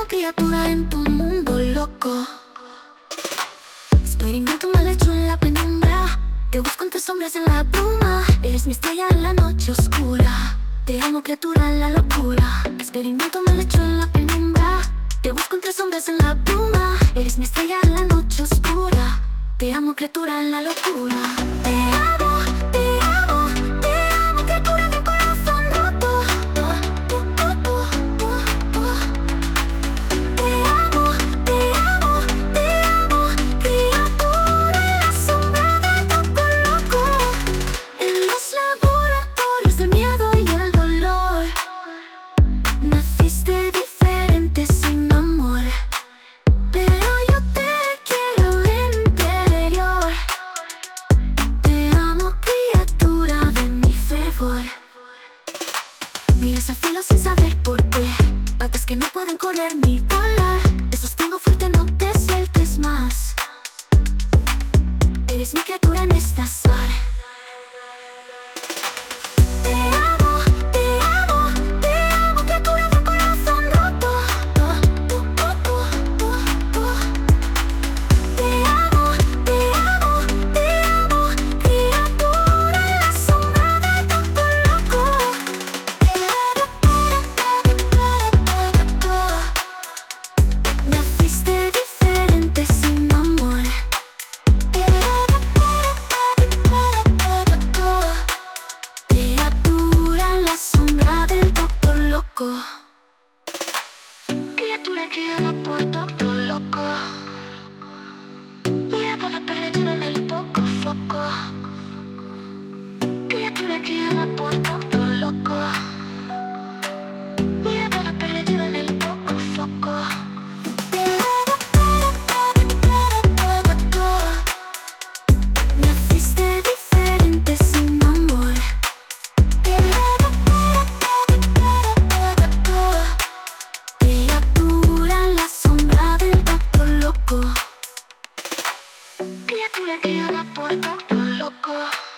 amo criatura en tu mundo loco. Experimento mal hecho en la penumbra. Te busco entre sombras en la bruma. Eres mi estrella en la noche oscura. Te amo criatura en la locura. Experimento mal hecho en la penumbra. Te busco entre sombras en la bruma. Eres mi estrella en la noche oscura. Te amo criatura en la locura. Te amo, te amo, te amo criatura de corazón roto. Te amo, te amo, te amo criatura en la sombra del toco loco. En los laboratorios del miedo y el dolor naciste diferente sin amor, pero yo te quiero en interior. Te amo criatura de mi fervor. Miras al cielo sin saber por qué. Patas que no pueden correr ni volar. Te sostengo fuerte, no te sueltes más. Eres mi criatura en esta azar. Te amo, te amo, te amo criatura de corazón roto. Te amo, te amo, te amo criatura en la sombra del toco loco. Naciste diferente sin amor. Criatura en la sombra del toco loco. Criatura que ama por toco loco. Criatura perdida en el poco foco. Criatura que ama por toco loco. Criatura perdida en el poco foco. Naciste diferente sin amor. Criatura en la sombra del toco loco. Criatura que ama por toco loco.